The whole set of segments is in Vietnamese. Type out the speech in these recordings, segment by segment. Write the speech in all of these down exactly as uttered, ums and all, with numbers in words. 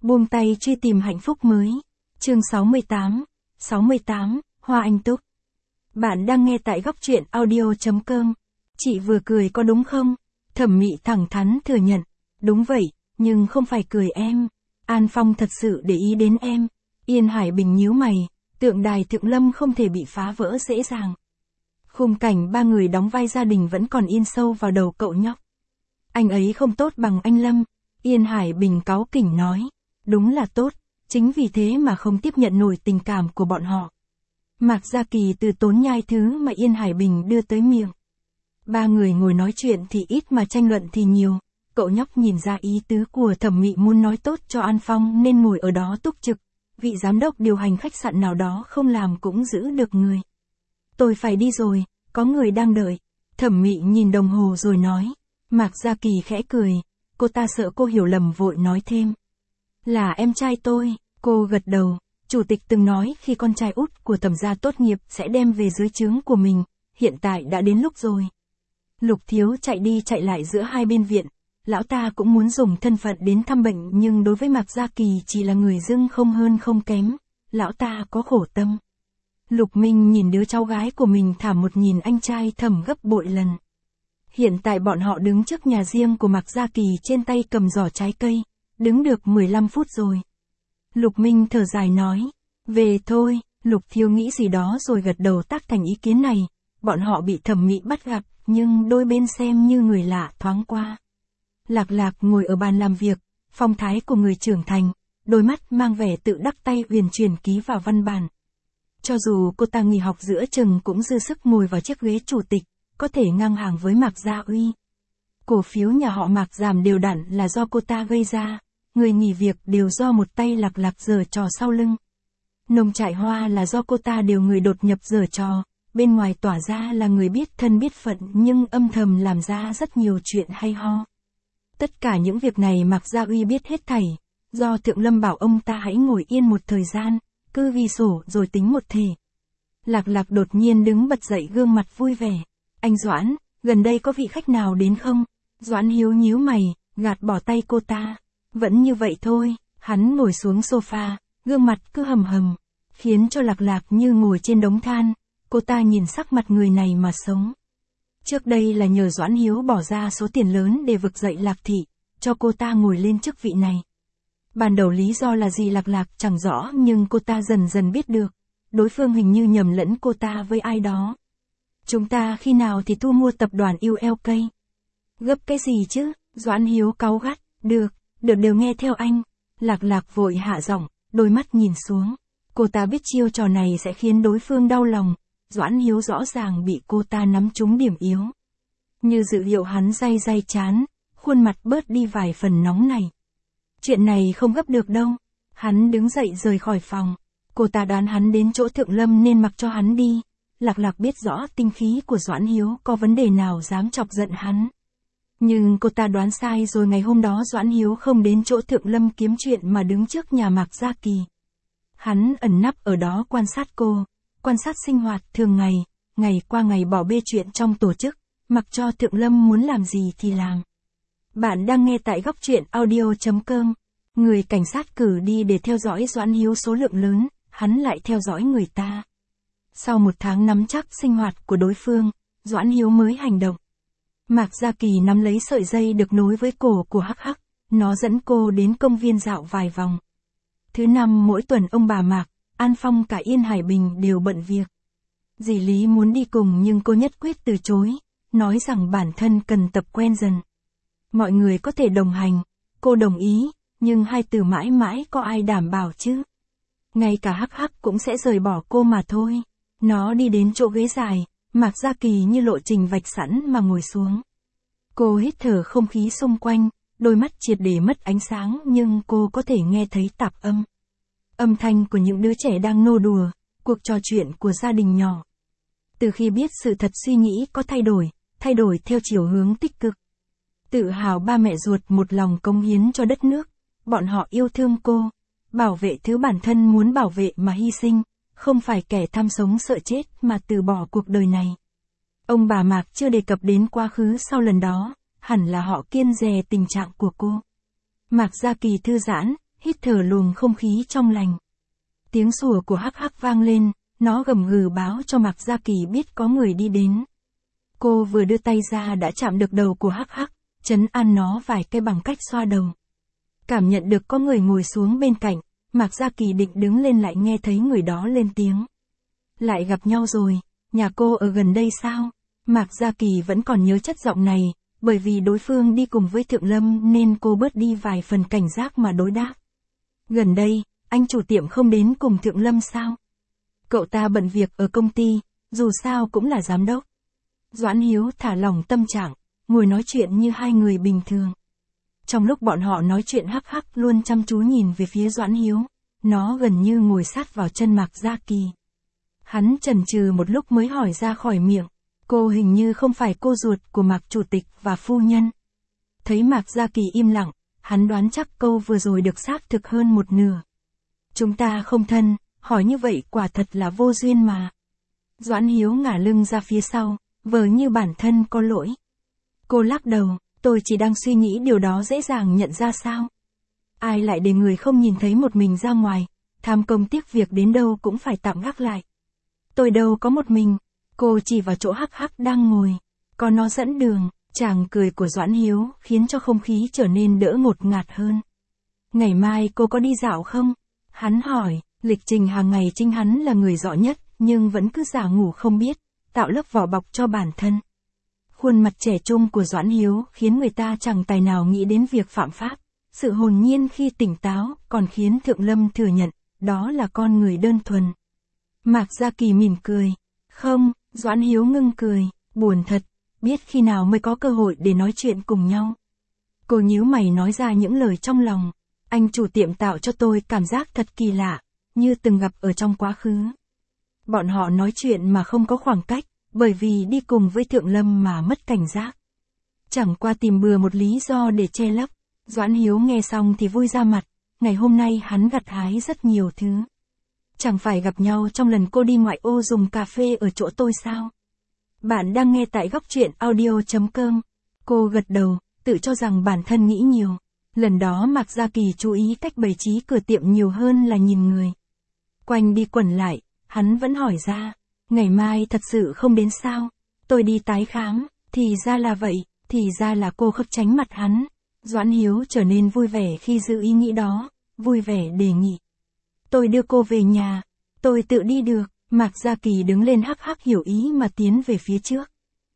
Buông tay truy tìm hạnh phúc mới. Chương sáu mươi tám. sáu mươi tám, Hoa Anh Túc. Bạn đang nghe tại góc truyện audio chấm com. Chị vừa cười có đúng không? Thẩm Mị thẳng thắn thừa nhận. Đúng vậy, nhưng không phải cười em. An Phong thật sự để ý đến em. Yên Hải Bình nhíu mày, tượng đài Thượng Lâm không thể bị phá vỡ dễ dàng. Khung cảnh ba người đóng vai gia đình vẫn còn in sâu vào đầu cậu nhóc. Anh ấy không tốt bằng anh Lâm. Yên Hải Bình cáu kỉnh nói. Đúng là tốt, chính vì thế mà không tiếp nhận nổi tình cảm của bọn họ. Mạc Gia Kỳ từ tốn nhai thứ mà Yên Hải Bình đưa tới miệng. Ba người ngồi nói chuyện thì ít mà tranh luận thì nhiều. Cậu nhóc nhìn ra ý tứ của Thẩm Mị muốn nói tốt cho An Phong nên ngồi ở đó túc trực. Vị giám đốc điều hành khách sạn nào đó không làm cũng giữ được người. Tôi phải đi rồi, có người đang đợi. Thẩm Mị nhìn đồng hồ rồi nói. Mạc Gia Kỳ khẽ cười, cô ta sợ cô hiểu lầm vội nói thêm. Là em trai tôi, cô gật đầu. Chủ tịch từng nói khi con trai út của Thẩm gia tốt nghiệp sẽ đem về dưới trướng của mình, hiện tại đã đến lúc rồi. Lục Thiếu chạy đi chạy lại giữa hai bên viện, lão ta cũng muốn dùng thân phận đến thăm bệnh nhưng đối với Mạc Gia Kỳ chỉ là người dưng không hơn không kém, lão ta có khổ tâm. Lục Minh nhìn đứa cháu gái của mình thả một nhìn anh trai Thẩm gấp bội lần. Hiện tại bọn họ đứng trước nhà riêng của Mạc Gia Kỳ trên tay cầm giỏ trái cây, đứng được mười lăm phút rồi. Lục Minh thở dài nói, về thôi. Lục Thiếu nghĩ gì đó rồi gật đầu tác thành ý kiến này. Bọn họ bị Thẩm Mị bắt gặp, nhưng đôi bên xem như người lạ thoáng qua. Lạc Lạc ngồi ở bàn làm việc, phong thái của người trưởng thành, đôi mắt mang vẻ tự đắc tay huyền chuyển ký vào văn bản. Cho dù cô ta nghỉ học giữa chừng cũng dư sức ngồi vào chiếc ghế chủ tịch, có thể ngang hàng với Mạc Gia Uy. Cổ phiếu nhà họ Mạc giảm đều đặn là do cô ta gây ra, người nghỉ việc đều do một tay Lạc Lạc giở trò sau lưng. Nông trại hoa là do cô ta điều người đột nhập giở trò, bên ngoài tỏa ra là người biết thân biết phận nhưng âm thầm làm ra rất nhiều chuyện hay ho. Tất cả những việc này Mạc Gia Uy biết hết thảy, do Thượng Lâm bảo ông ta hãy ngồi yên một thời gian, cứ ghi sổ rồi tính một thể. Lạc Lạc đột nhiên đứng bật dậy gương mặt vui vẻ. Anh Doãn, gần đây có vị khách nào đến không? Doãn Hiếu nhíu mày, gạt bỏ tay cô ta. Vẫn như vậy thôi, hắn ngồi xuống sofa, gương mặt cứ hầm hầm, khiến cho Lạc Lạc như ngồi trên đống than, cô ta nhìn sắc mặt người này mà sống. Trước đây là nhờ Doãn Hiếu bỏ ra số tiền lớn để vực dậy Lạc Thị, cho cô ta ngồi lên chức vị này. Ban đầu lý do là gì Lạc Lạc chẳng rõ nhưng cô ta dần dần biết được, đối phương hình như nhầm lẫn cô ta với ai đó. Chúng ta khi nào thì thu mua tập đoàn u lờ ca? Gấp cái gì chứ? Doãn Hiếu cáu gắt, được, được đều nghe theo anh. Lạc Lạc vội hạ giọng, đôi mắt nhìn xuống. Cô ta biết chiêu trò này sẽ khiến đối phương đau lòng. Doãn Hiếu rõ ràng bị cô ta nắm trúng điểm yếu. Như dự liệu hắn day day chán, khuôn mặt bớt đi vài phần nóng này. Chuyện này không gấp được đâu. Hắn đứng dậy rời khỏi phòng. Cô ta đoán hắn đến chỗ Thượng Lâm nên mặc cho hắn đi. Lạc Lạc biết rõ tinh khí của Doãn Hiếu có vấn đề nào dám chọc giận hắn. Nhưng cô ta đoán sai rồi, ngày hôm đó Doãn Hiếu không đến chỗ Thượng Lâm kiếm chuyện mà đứng trước nhà Mạc Gia Kỳ. Hắn ẩn nấp ở đó quan sát cô, quan sát sinh hoạt thường ngày, ngày qua ngày bỏ bê chuyện trong tổ chức, mặc cho Thượng Lâm muốn làm gì thì làm. Bạn đang nghe tại góc truyện audio chấm com. Người cảnh sát cử đi để theo dõi Doãn Hiếu số lượng lớn, hắn lại theo dõi người ta. Sau một tháng nắm chắc sinh hoạt của đối phương, Doãn Hiếu mới hành động. Mạc Gia Kỳ nắm lấy sợi dây được nối với cổ của Hắc Hắc, nó dẫn cô đến công viên dạo vài vòng. Thứ năm mỗi tuần ông bà Mạc, An Phong cả Yên Hải Bình đều bận việc. Dì Lý muốn đi cùng nhưng cô nhất quyết từ chối, nói rằng bản thân cần tập quen dần. Mọi người có thể đồng hành, cô đồng ý, nhưng hai từ mãi mãi có ai đảm bảo chứ? Ngay cả Hắc Hắc cũng sẽ rời bỏ cô mà thôi. Nó đi đến chỗ ghế dài, Mạc Gia Kỳ như lộ trình vạch sẵn mà ngồi xuống. Cô hít thở không khí xung quanh, đôi mắt triệt để mất ánh sáng nhưng cô có thể nghe thấy tạp âm. Âm thanh của những đứa trẻ đang nô đùa, cuộc trò chuyện của gia đình nhỏ. Từ khi biết sự thật suy nghĩ có thay đổi, thay đổi theo chiều hướng tích cực. Tự hào ba mẹ ruột một lòng cống hiến cho đất nước, bọn họ yêu thương cô, bảo vệ thứ bản thân muốn bảo vệ mà hy sinh. Không phải kẻ tham sống sợ chết mà từ bỏ cuộc đời này. Ông bà Mạc chưa đề cập đến quá khứ sau lần đó, hẳn là họ kiêng dè tình trạng của cô. Mạc Gia Kỳ thư giãn, hít thở luồng không khí trong lành. Tiếng sủa của Hắc Hắc vang lên, nó gầm gừ báo cho Mạc Gia Kỳ biết có người đi đến. Cô vừa đưa tay ra đã chạm được đầu của Hắc Hắc, trấn an nó vài cái bằng cách xoa đầu. Cảm nhận được có người ngồi xuống bên cạnh, Mạc Gia Kỳ định đứng lên lại nghe thấy người đó lên tiếng. Lại gặp nhau rồi, nhà cô ở gần đây sao? Mạc Gia Kỳ vẫn còn nhớ chất giọng này, bởi vì đối phương đi cùng với Thượng Lâm nên cô bớt đi vài phần cảnh giác mà đối đáp. Gần đây, anh chủ tiệm không đến cùng Thượng Lâm sao? Cậu ta bận việc ở công ty, dù sao cũng là giám đốc. Doãn Hiếu thả lỏng tâm trạng, ngồi nói chuyện như hai người bình thường. Trong lúc bọn họ nói chuyện Hắc Hắc luôn chăm chú nhìn về phía Doãn Hiếu, nó gần như ngồi sát vào chân Mạc Gia Kỳ. Hắn chần chừ một lúc mới hỏi ra khỏi miệng, cô hình như không phải cô ruột của Mạc chủ tịch và phu nhân. Thấy Mạc Gia Kỳ im lặng, hắn đoán chắc câu vừa rồi được xác thực hơn một nửa. Chúng ta không thân, hỏi như vậy quả thật là vô duyên mà. Doãn Hiếu ngả lưng ra phía sau, vờ như bản thân có lỗi. Cô lắc đầu, tôi chỉ đang suy nghĩ điều đó dễ dàng nhận ra sao. Ai lại để người không nhìn thấy một mình ra ngoài, tham công tiếc việc đến đâu cũng phải tạm gác lại. Tôi đâu có một mình, cô chỉ vào chỗ Hắc Hắc đang ngồi, có nó dẫn đường. Chàng cười của Doãn Hiếu khiến cho không khí trở nên đỡ ngột ngạt hơn. Ngày mai cô có đi dạo không? Hắn hỏi, lịch trình hàng ngày chính hắn là người rõ nhất, nhưng vẫn cứ giả ngủ không biết, tạo lớp vỏ bọc cho bản thân. Khuôn mặt trẻ trung của Doãn Hiếu khiến người ta chẳng tài nào nghĩ đến việc phạm pháp. Sự hồn nhiên khi tỉnh táo còn khiến Thượng Lâm thừa nhận, đó là con người đơn thuần. Mạc Gia Kỳ mỉm cười. Không, Doãn Hiếu ngưng cười, buồn thật. Biết khi nào mới có cơ hội để nói chuyện cùng nhau. Cô nhíu mày nói ra những lời trong lòng. Anh chủ tiệm tạo cho tôi cảm giác thật kỳ lạ, như từng gặp ở trong quá khứ. Bọn họ nói chuyện mà không có khoảng cách, bởi vì đi cùng với Thượng Lâm mà mất cảnh giác. Chẳng qua tìm bừa một lý do để che lấp. Doãn Hiếu nghe xong thì vui ra mặt, ngày hôm nay hắn gặt hái rất nhiều thứ. Chẳng phải gặp nhau trong lần cô đi ngoại ô dùng cà phê ở chỗ tôi sao? Bạn đang nghe tại góc truyện audio chấm com. Cô gật đầu, tự cho rằng bản thân nghĩ nhiều. Lần đó Mạc Gia Kỳ chú ý cách bày trí cửa tiệm nhiều hơn là nhìn người. Quanh đi quẩn lại, hắn vẫn hỏi ra, ngày mai thật sự không đến sao? Tôi đi tái khám, thì ra là vậy, thì ra là cô khấp tránh mặt hắn. Doãn Hiếu trở nên vui vẻ khi giữ ý nghĩ đó, vui vẻ đề nghị. Tôi đưa cô về nhà, tôi tự đi được. Mạc Gia Kỳ đứng lên Hắc Hắc hiểu ý mà tiến về phía trước.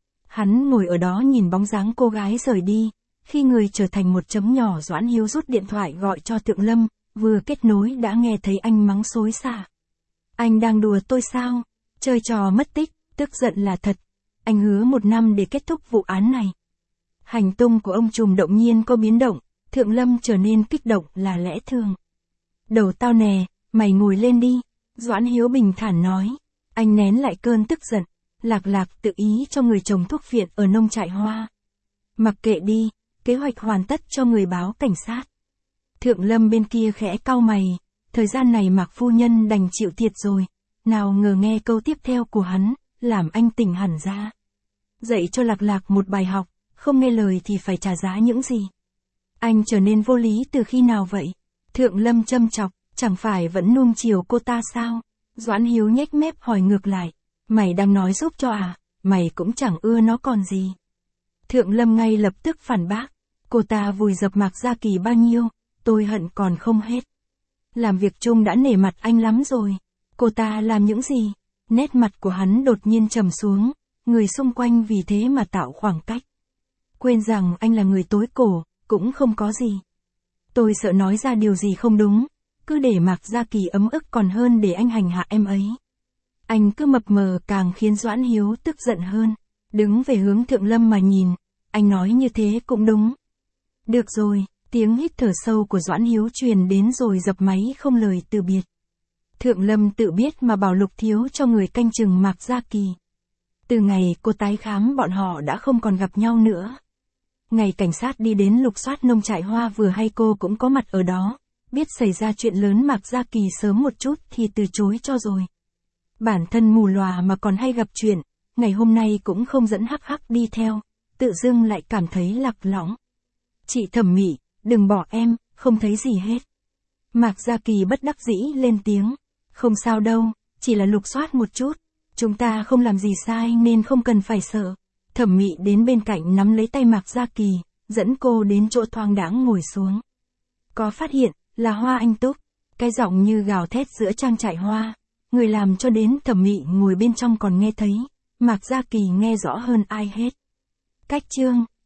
Hắn ngồi ở đó nhìn bóng dáng cô gái rời đi, khi người trở thành một chấm nhỏ Doãn Hiếu rút điện thoại gọi cho Thượng Lâm, vừa kết nối đã nghe thấy anh mắng xối xả. Anh đang đùa tôi sao? Chơi trò mất tích, tức giận là thật. Anh hứa một năm để kết thúc vụ án này. Hành tung của ông trùm động nhiên có biến động, Thượng Lâm trở nên kích động là lẽ thường. Đầu tao nè, mày ngồi lên đi. Doãn Hiếu bình thản nói, anh nén lại cơn tức giận, lạc lạc tự ý cho người trồng thuốc viện ở nông trại hoa. Mặc kệ đi, kế hoạch hoàn tất cho người báo cảnh sát. Thượng Lâm bên kia khẽ cau mày, thời gian này Mạc phu nhân đành chịu thiệt rồi, nào ngờ nghe câu tiếp theo của hắn, làm anh tỉnh hẳn ra. Dạy cho lạc lạc một bài học, không nghe lời thì phải trả giá những gì. Anh trở nên vô lý từ khi nào vậy? Thượng Lâm châm chọc. Chẳng phải vẫn nuông chiều cô ta sao? Doãn Hiếu nhếch mép hỏi ngược lại. Mày đang nói giúp cho à? Mày cũng chẳng ưa nó còn gì. Thượng Lâm ngay lập tức phản bác. Cô ta vùi dập Mạc Gia Kỳ bao nhiêu, tôi hận còn không hết. Làm việc chung đã nể mặt anh lắm rồi. Cô ta làm những gì? Nét mặt của hắn đột nhiên trầm xuống, người xung quanh vì thế mà tạo khoảng cách. Quên rằng anh là người tối cổ, cũng không có gì. Tôi sợ nói ra điều gì không đúng. Cứ để Mạc Gia Kỳ ấm ức còn hơn để anh hành hạ em ấy. Anh cứ mập mờ càng khiến Doãn Hiếu tức giận hơn. Đứng về hướng Thượng Lâm mà nhìn, anh nói như thế cũng đúng. Được rồi, tiếng hít thở sâu của Doãn Hiếu truyền đến rồi dập máy không lời từ biệt. Thượng Lâm tự biết mà bảo Lục Thiếu cho người canh chừng Mạc Gia Kỳ. Từ ngày cô tái khám bọn họ đã không còn gặp nhau nữa. Ngày cảnh sát đi đến lục soát nông trại hoa vừa hay cô cũng có mặt ở đó. Biết xảy ra chuyện lớn Mạc Gia Kỳ sớm một chút thì từ chối cho rồi. Bản thân mù lòa mà còn hay gặp chuyện, ngày hôm nay cũng không dẫn Hắc Hắc đi theo, tự dưng lại cảm thấy lạc lõng. Chị Thẩm Mị, đừng bỏ em, không thấy gì hết. Mạc Gia Kỳ bất đắc dĩ lên tiếng. Không sao đâu, chỉ là lục soát một chút. Chúng ta không làm gì sai nên không cần phải sợ. Thẩm Mị đến bên cạnh nắm lấy tay Mạc Gia Kỳ, dẫn cô đến chỗ thoáng đãng ngồi xuống. Có phát hiện, là Hoa Anh Túc. Cái giọng như gào thét giữa trang trại hoa. Người làm cho đến Thẩm Mị ngồi bên trong còn nghe thấy. Mạc Gia Kỳ nghe rõ hơn ai hết. Cách chương